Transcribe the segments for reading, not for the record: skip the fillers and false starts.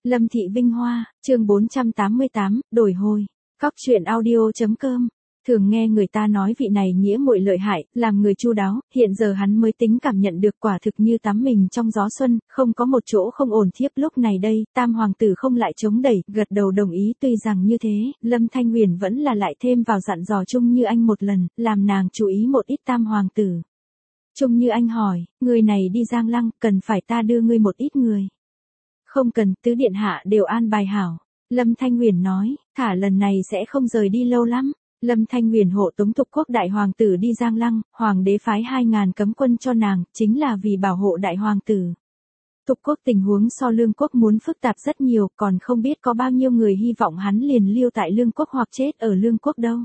Lâm Thị Vinh Hoa, chương 488, đổi hồi. Cóc truyện audio.com. Thường nghe người ta nói vị này nghĩa muội lợi hại, làm người chu đáo, hiện giờ hắn mới tính cảm nhận được quả thực như tắm mình trong gió xuân, không có một chỗ không ổn thiếp. Lúc này đây, tam hoàng tử không lại chống đẩy, gật đầu đồng ý. Tuy rằng như thế, Lâm Thanh Huyền vẫn là lại thêm vào dặn dò Trung Như Anh một lần, làm nàng chú ý một ít tam hoàng tử. Trung Như Anh hỏi, người này đi Giang Lăng, cần phải ta đưa ngươi một ít người? Không cần, tứ điện hạ đều an bài hảo. Lâm Thanh Huyền nói, thả lần này sẽ không rời đi lâu lắm. Lâm Thanh Huyền hộ tống Thục Quốc đại hoàng tử đi Giang Lăng, hoàng đế phái 2.000 cấm quân cho nàng, chính là vì bảo hộ đại hoàng tử. Thục Quốc tình huống so Lương Quốc muốn phức tạp rất nhiều, còn không biết có bao nhiêu người hy vọng hắn liền lưu tại Lương Quốc hoặc chết ở Lương Quốc đâu.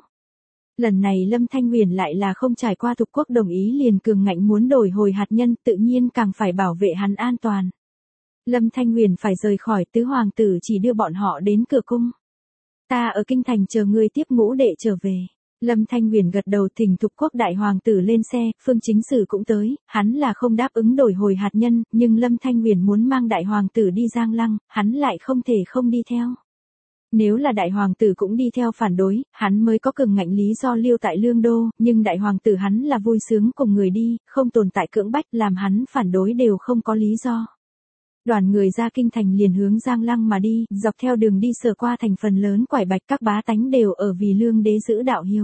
Lần này Lâm Thanh Huyền lại là không trải qua Thục Quốc đồng ý liền cường ngạnh muốn đổi hồi hạt nhân, tự nhiên càng phải bảo vệ hắn an toàn. Lâm Thanh Huyền phải rời khỏi, tứ hoàng tử chỉ đưa bọn họ đến cửa cung. Ta ở kinh thành chờ ngươi tiếp ngũ đệ trở về. Lâm Thanh Huyền gật đầu, thỉnh Thục Quốc đại hoàng tử lên xe, Phương Chính Sử cũng tới, hắn là không đáp ứng đổi hồi hạt nhân, nhưng Lâm Thanh Huyền muốn mang đại hoàng tử đi Giang Lăng, hắn lại không thể không đi theo. Nếu là đại hoàng tử cũng đi theo phản đối, hắn mới có cường ngạnh lý do lưu tại Lương Đô, nhưng đại hoàng tử hắn là vui sướng cùng người đi, không tồn tại cưỡng bách, làm hắn phản đối đều không có lý do. Đoàn người ra kinh thành liền hướng Giang Lăng mà đi, dọc theo đường đi sờ qua thành phần lớn quải bạch, các bá tánh đều ở vì Lương đế giữ đạo hiếu.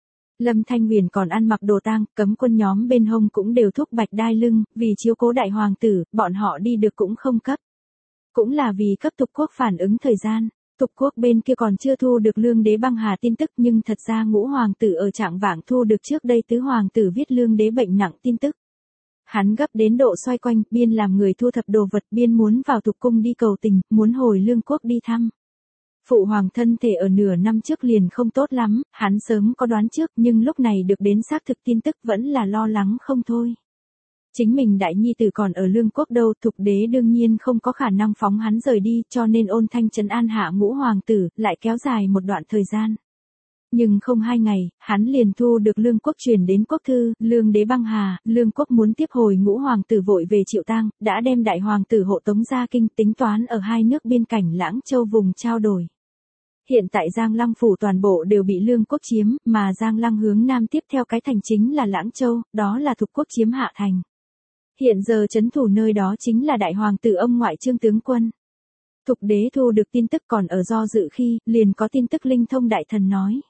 Lâm Thanh Huyền còn ăn mặc đồ tang, cấm quân nhóm bên hông cũng đều thúc bạch đai lưng, vì chiếu cố đại hoàng tử, bọn họ đi được cũng không cấp. Cũng là vì cấp Thục Quốc phản ứng thời gian. Thục Quốc bên kia còn chưa thu được Lương đế băng hà tin tức, nhưng thật ra ngũ hoàng tử ở trạng vạng thu được trước đây tứ hoàng tử viết Lương đế bệnh nặng tin tức. Hắn gấp đến độ xoay quanh, biên làm người thu thập đồ vật, biên muốn vào Thục cung đi cầu tình, muốn hồi Lương Quốc đi thăm. Phụ hoàng thân thể ở nửa năm trước liền không tốt lắm, hắn sớm có đoán trước, nhưng lúc này được đến xác thực tin tức vẫn là lo lắng không thôi. Chính mình đại nhi tử còn ở Lương Quốc đâu, Thục đế đương nhiên không có khả năng phóng hắn rời đi, cho nên ôn thanh trấn an hạ ngũ hoàng tử, lại kéo dài một đoạn thời gian. Nhưng không 2 ngày, hắn liền thu được Lương Quốc truyền đến quốc thư, Lương đế băng hà, Lương Quốc muốn tiếp hồi ngũ hoàng tử vội về chịu tang, đã đem đại hoàng tử hộ tống ra kinh, tính toán ở hai nước biên cảnh Lãng Châu vùng trao đổi. Hiện tại Giang Lăng phủ toàn bộ đều bị Lương Quốc chiếm, mà Giang Lăng hướng nam tiếp theo cái thành chính là Lãng Châu, đó là Thục Quốc chiếm hạ thành. Hiện giờ trấn thủ nơi đó chính là đại hoàng tử ông ngoại Trương tướng quân. Thục đế thu được tin tức còn ở do dự khi, liền có tin tức linh thông đại thần nói.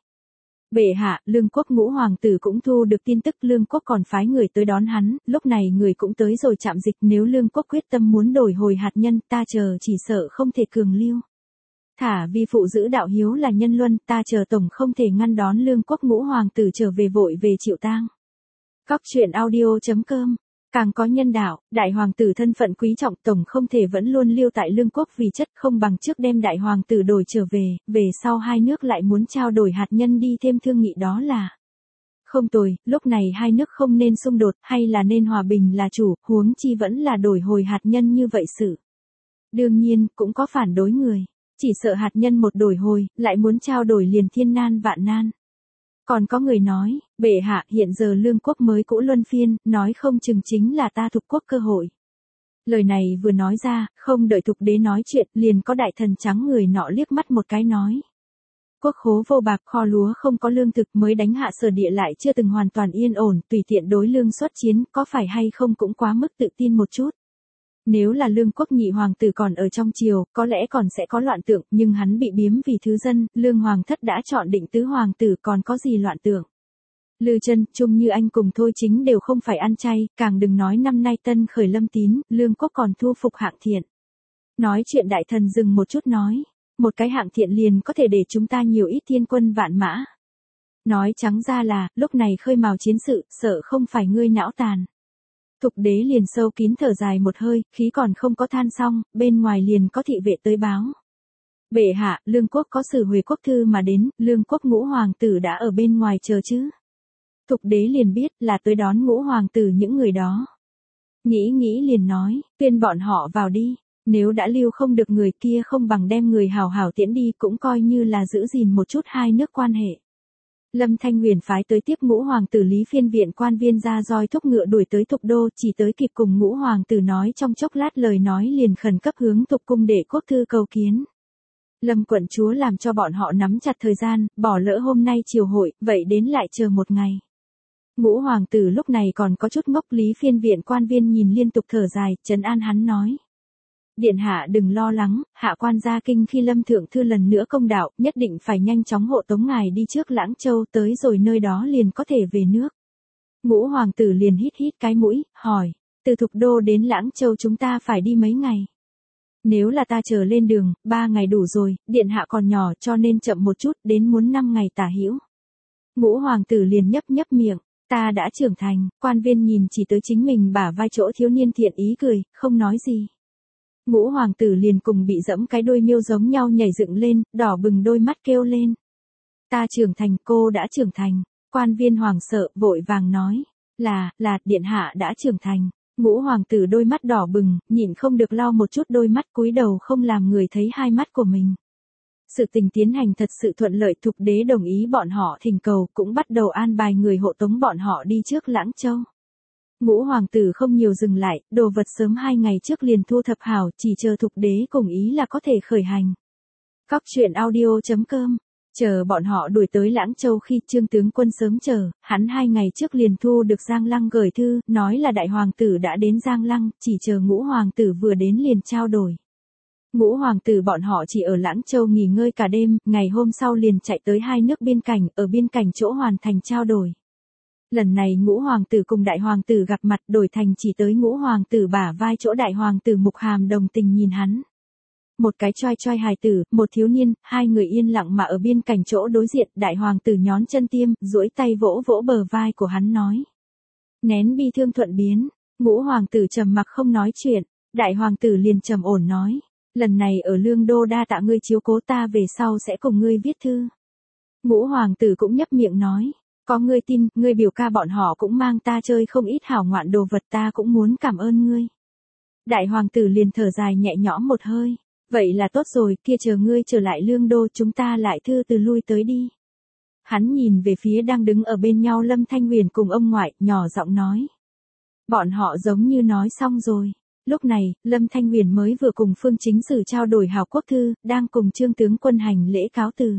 Bệ hạ, Lương Quốc ngũ hoàng tử cũng thu được tin tức, Lương Quốc còn phái người tới đón hắn, lúc này người cũng tới rồi chạm dịch, nếu Lương Quốc quyết tâm muốn đổi hồi hạt nhân, ta chờ chỉ sợ không thể cường lưu. Thả vi phụ giữ đạo hiếu là nhân luân, ta chờ tổng không thể ngăn đón Lương Quốc ngũ hoàng tử trở về vội về chịu tang. Cóc truyện audio.com. Càng có nhân đạo, đại hoàng tử thân phận quý trọng, tổng không thể vẫn luôn lưu tại Lương Quốc, vì chất không bằng trước đem đại hoàng tử đổi trở về sau hai nước lại muốn trao đổi hạt nhân đi thêm thương nghị, đó là không tồi. Lúc này hai nước không nên xung đột, hay là nên hòa bình là chủ, huống chi vẫn là đổi hồi hạt nhân như vậy sự. Đương nhiên, cũng có phản đối người, chỉ sợ hạt nhân một đổi hồi, lại muốn trao đổi liền thiên nan vạn nan. Còn có người nói, bệ hạ, hiện giờ Lương Quốc mới cũ luân phiên, nói không chừng chính là ta Thục Quốc cơ hội. Lời này vừa nói ra, không đợi Thục đế nói chuyện, liền có đại thần trắng người nọ liếc mắt một cái nói. Quốc khố vô bạc, kho lúa không có lương thực, mới đánh hạ sở địa lại chưa từng hoàn toàn yên ổn, tùy tiện đối lương xuất chiến, có phải hay không cũng quá mức tự tin một chút. Nếu là Lương Quốc nhị hoàng tử còn ở trong triều, có lẽ còn sẽ có loạn tượng, nhưng hắn bị biếm vì thứ dân, Lương hoàng thất đã chọn định tứ hoàng tử, còn có gì loạn tượng. Lư Chân, Trung Như Anh cùng Thôi Chính đều không phải ăn chay, càng đừng nói năm nay tân khởi Lâm Tín, Lương Quốc còn thu phục hạng thiện. Nói chuyện đại thần dừng một chút nói, một cái hạng thiện liền có thể để chúng ta nhiều ít thiên quân vạn mã. Nói trắng ra là, lúc này khơi mào chiến sự, sợ không phải ngươi não tàn. Thục đế liền sâu kín thở dài một hơi, khí còn không có than xong, bên ngoài liền có thị vệ tới báo. Bệ hạ, Lương Quốc có sử Huệ quốc thư mà đến, Lương Quốc ngũ hoàng tử đã ở bên ngoài chờ chứ. Thục đế liền biết là tới đón ngũ hoàng tử những người đó. Nghĩ liền nói, tuyên bọn họ vào đi, nếu đã lưu không được người kia không bằng đem người hảo hảo tiễn đi, cũng coi như là giữ gìn một chút hai nước quan hệ. Lâm Thanh Huyền phái tới tiếp Ngũ hoàng tử Lý Phiên viện quan viên ra roi thúc ngựa đuổi tới Thục Đô, chỉ tới kịp cùng Ngũ hoàng tử nói trong chốc lát lời nói liền khẩn cấp hướng Thục cung để quốc thư cầu kiến. Lâm quận chúa làm cho bọn họ nắm chặt thời gian, bỏ lỡ hôm nay triều hội, vậy đến lại chờ một ngày. Ngũ hoàng tử lúc này còn có chút ngốc, Lý Phiên viện quan viên nhìn liên tục thở dài, trấn an hắn nói. Điện hạ đừng lo lắng, hạ quan ra kinh khi Lâm thượng thư lần nữa công đạo, nhất định phải nhanh chóng hộ tống ngài đi trước Lãng Châu, tới rồi nơi đó liền có thể về nước. Ngũ hoàng tử liền hít hít cái mũi, hỏi, từ Thục Đô đến Lãng Châu chúng ta phải đi mấy ngày? Nếu là ta chờ lên đường, 3 ngày đủ rồi, điện hạ còn nhỏ cho nên chậm một chút, đến muốn 5 ngày tả hữu. Ngũ hoàng tử liền nhấp nhấp miệng, ta đã trưởng thành, quan viên nhìn chỉ tới chính mình bả vai chỗ thiếu niên thiện ý cười, không nói gì. Ngũ hoàng tử liền cùng bị dẫm cái đuôi miêu giống nhau nhảy dựng lên, đỏ bừng đôi mắt kêu lên. Ta trưởng thành, cô đã trưởng thành. Quan viên hoàng sợ, vội vàng nói. Là, điện hạ đã trưởng thành. Ngũ hoàng tử đôi mắt đỏ bừng, nhịn không được lau một chút đôi mắt, cúi đầu không làm người thấy hai mắt của mình. Sự tình tiến hành thật sự thuận lợi, Thục đế đồng ý bọn họ thỉnh cầu, cũng bắt đầu an bài người hộ tống bọn họ đi trước Lãng Châu. Ngũ hoàng tử không nhiều dừng lại, đồ vật sớm 2 ngày trước liền thu thập hảo, chỉ chờ Thục đế cùng ý là có thể khởi hành. Cóc truyện audio.com. Chờ bọn họ đuổi tới Lãng Châu khi Trương tướng quân sớm chờ, hắn 2 ngày trước liền thu được Giang Lăng gửi thư, nói là đại hoàng tử đã đến Giang Lăng, chỉ chờ Ngũ hoàng tử vừa đến liền trao đổi. Ngũ hoàng tử bọn họ chỉ ở Lãng Châu nghỉ ngơi cả đêm, ngày hôm sau liền chạy tới 2 nước biên cảnh, ở biên cảnh chỗ hoàn thành trao đổi. Lần này Ngũ hoàng tử cùng đại hoàng tử gặp mặt, đổi thành chỉ tới Ngũ hoàng tử bả vai chỗ đại hoàng tử Mục Hàm đồng tình nhìn hắn. Một cái choi choi hài tử, một thiếu niên, 2 người yên lặng mà ở biên cảnh chỗ đối diện, đại hoàng tử nhón chân tiêm, duỗi tay vỗ vỗ bờ vai của hắn nói. Nén bi thương thuận biến, Ngũ hoàng tử trầm mặc không nói chuyện, đại hoàng tử liền trầm ổn nói. Lần này ở Lương Đô đa tạ ngươi chiếu cố, ta về sau sẽ cùng ngươi viết thư. Ngũ hoàng tử cũng nhấp miệng nói. Có ngươi tin, ngươi biểu ca bọn họ cũng mang ta chơi không ít hảo ngoạn đồ vật, ta cũng muốn cảm ơn ngươi. Đại hoàng tử liền thở dài nhẹ nhõm một hơi. Vậy là tốt rồi, kia chờ ngươi trở lại Lương Đô chúng ta lại thư từ lui tới đi. Hắn nhìn về phía đang đứng ở bên nhau Lâm Thanh Huyền cùng ông ngoại, nhỏ giọng nói. Bọn họ giống như nói xong rồi. Lúc này, Lâm Thanh Huyền mới vừa cùng Phương Chính Sử trao đổi hào quốc thư, đang cùng Trương tướng quân hành lễ cáo từ.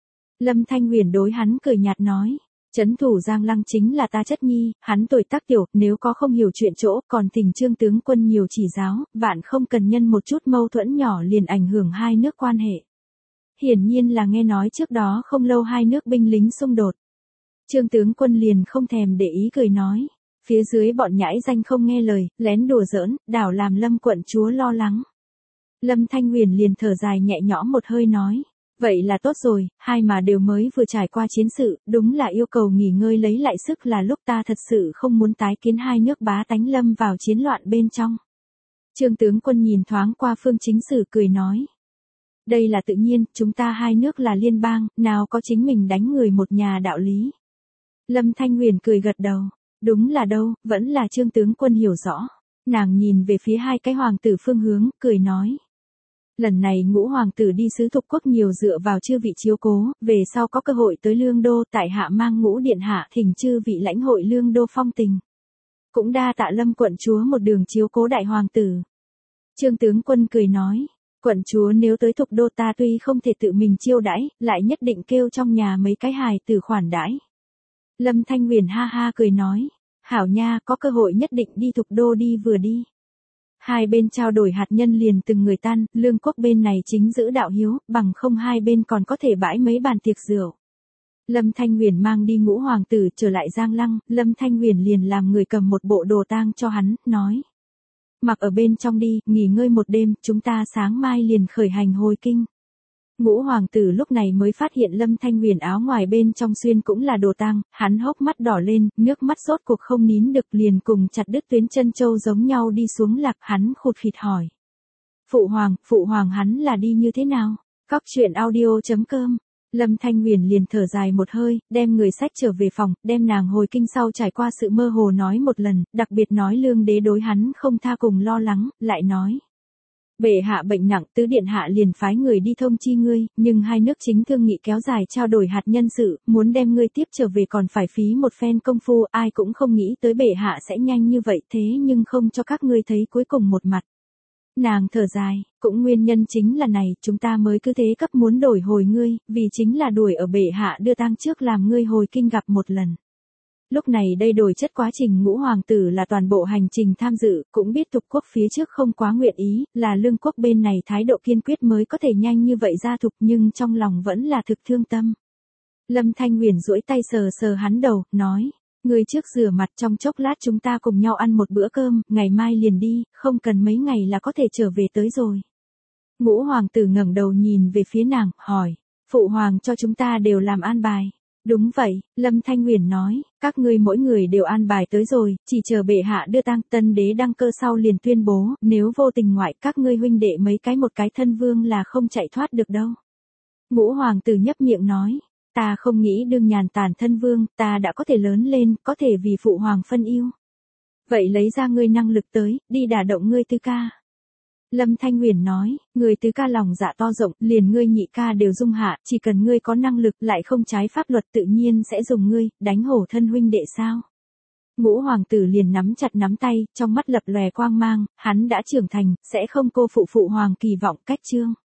Lâm Thanh Huyền đối hắn cười nhạt nói. Trấn thủ Giang Lăng chính là ta chất nhi, hắn tuổi tác tiểu, nếu có không hiểu chuyện chỗ, còn thỉnh Trương tướng quân nhiều chỉ giáo, vạn không cần nhân một chút mâu thuẫn nhỏ liền ảnh hưởng 2 nước quan hệ. Hiển nhiên là nghe nói trước đó không lâu 2 nước binh lính xung đột. Trương tướng quân liền không thèm để ý cười nói, phía dưới bọn nhãi danh không nghe lời, lén đùa giỡn, đảo làm Lâm quận chúa lo lắng. Lâm Thanh Huyền liền thở dài nhẹ nhõm một hơi nói. Vậy là tốt rồi, 2 mà đều mới vừa trải qua chiến sự, đúng là yêu cầu nghỉ ngơi lấy lại sức, là lúc ta thật sự không muốn tái kiến 2 nước bá tánh lâm vào chiến loạn bên trong. Trương tướng quân nhìn thoáng qua Phương Chính Sử cười nói. Đây là tự nhiên, chúng ta 2 nước là liên bang, nào có chính mình đánh người một nhà đạo lý. Lâm Thanh Huyền cười gật đầu, đúng là đâu, vẫn là Trương tướng quân hiểu rõ. Nàng nhìn về phía 2 cái hoàng tử phương hướng, cười nói. Lần này Ngũ hoàng tử đi sứ Thục quốc nhiều dựa vào chư vị chiếu cố, về sau có cơ hội tới Lương Đô, tại hạ mang Ngũ điện hạ thỉnh chư vị lãnh hội Lương Đô phong tình. Cũng đa tạ Lâm quận chúa một đường chiếu cố đại hoàng tử. Trương tướng quân cười nói, quận chúa nếu tới Thục Đô ta tuy không thể tự mình chiêu đãi, lại nhất định kêu trong nhà mấy cái hài tử khoản đãi. Lâm Thanh Huyền ha ha cười nói, hảo nha, có cơ hội nhất định đi Thục Đô đi vừa đi. 2 bên trao đổi hạt nhân liền từng người tan, Lương quốc bên này chính giữ đạo hiếu, bằng không 2 bên còn có thể bãi mấy bàn tiệc rượu. Lâm Thanh Huyền mang đi Ngũ hoàng tử trở lại Giang Lăng, Lâm Thanh Huyền liền làm người cầm một bộ đồ tang cho hắn, nói. Mặc ở bên trong đi, nghỉ ngơi một đêm, chúng ta sáng mai liền khởi hành hồi kinh. Ngũ hoàng tử lúc này mới phát hiện Lâm Thanh Huyền áo ngoài bên trong xuyên cũng là đồ tang, hắn hốc mắt đỏ lên, nước mắt sốt cuộc không nín được liền cùng chặt đứt tuyến chân châu giống nhau đi xuống lạc, hắn khụt khịt hỏi. Phụ hoàng hắn là đi như thế nào? Cóc truyện audio.com. Lâm Thanh Huyền liền thở dài một hơi, đem người sách trở về phòng, đem nàng hồi kinh sau trải qua sự mơ hồ nói một lần, đặc biệt nói Lương đế đối hắn không tha cùng lo lắng, lại nói. Bệ hạ bệnh nặng, tứ điện hạ liền phái người đi thông chi ngươi, nhưng hai nước chính thương nghị kéo dài trao đổi hạt nhân sự, muốn đem ngươi tiếp trở về còn phải phí một phen công phu, ai cũng không nghĩ tới bệ hạ sẽ nhanh như vậy thế nhưng không cho các ngươi thấy cuối cùng một mặt. Nàng thở dài, cũng nguyên nhân chính là này, chúng ta mới cứ thế cấp muốn đổi hồi ngươi, vì chính là đuổi ở bệ hạ đưa tang trước làm ngươi hồi kinh gặp một lần. Lúc này đây đổi chất quá trình ngũ hoàng tử là toàn bộ hành trình tham dự, cũng biết thục quốc phía trước không quá nguyện ý, là lương quốc bên này thái độ kiên quyết mới có thể nhanh như vậy ra thục nhưng trong lòng vẫn là thực thương tâm. Lâm Thanh Huyền duỗi tay sờ sờ hắn đầu, nói, người trước rửa mặt trong chốc lát chúng ta cùng nhau ăn một bữa cơm, ngày mai liền đi, không cần mấy ngày là có thể trở về tới rồi. Ngũ hoàng tử ngẩng đầu nhìn về phía nàng, hỏi, phụ hoàng cho chúng ta đều làm an bài. Đúng vậy, Lâm Thanh Huyền nói, các ngươi mỗi người đều an bài tới rồi, chỉ chờ bệ hạ đưa tang, tân đế đăng cơ sau liền tuyên bố, nếu vô tình ngoại các ngươi huynh đệ mấy cái một cái thân vương là không chạy thoát được đâu. Ngũ hoàng tử nhấp miệng nói, ta không nghĩ đương nhàn tản thân vương, ta đã có thể lớn lên, có thể vì phụ hoàng phân yêu. Vậy lấy ra ngươi năng lực tới, đi đả động ngươi tứ ca. Lâm Thanh Huyền nói, người tứ ca lòng dạ to rộng, liền ngươi nhị ca đều dung hạ, chỉ cần ngươi có năng lực lại không trái pháp luật tự nhiên sẽ dùng ngươi, đánh hổ thân huynh đệ sao. Ngũ hoàng tử liền nắm chặt nắm tay, trong mắt lập lòe quang mang, hắn đã trưởng thành, sẽ không cô phụ phụ hoàng kỳ vọng cách chương.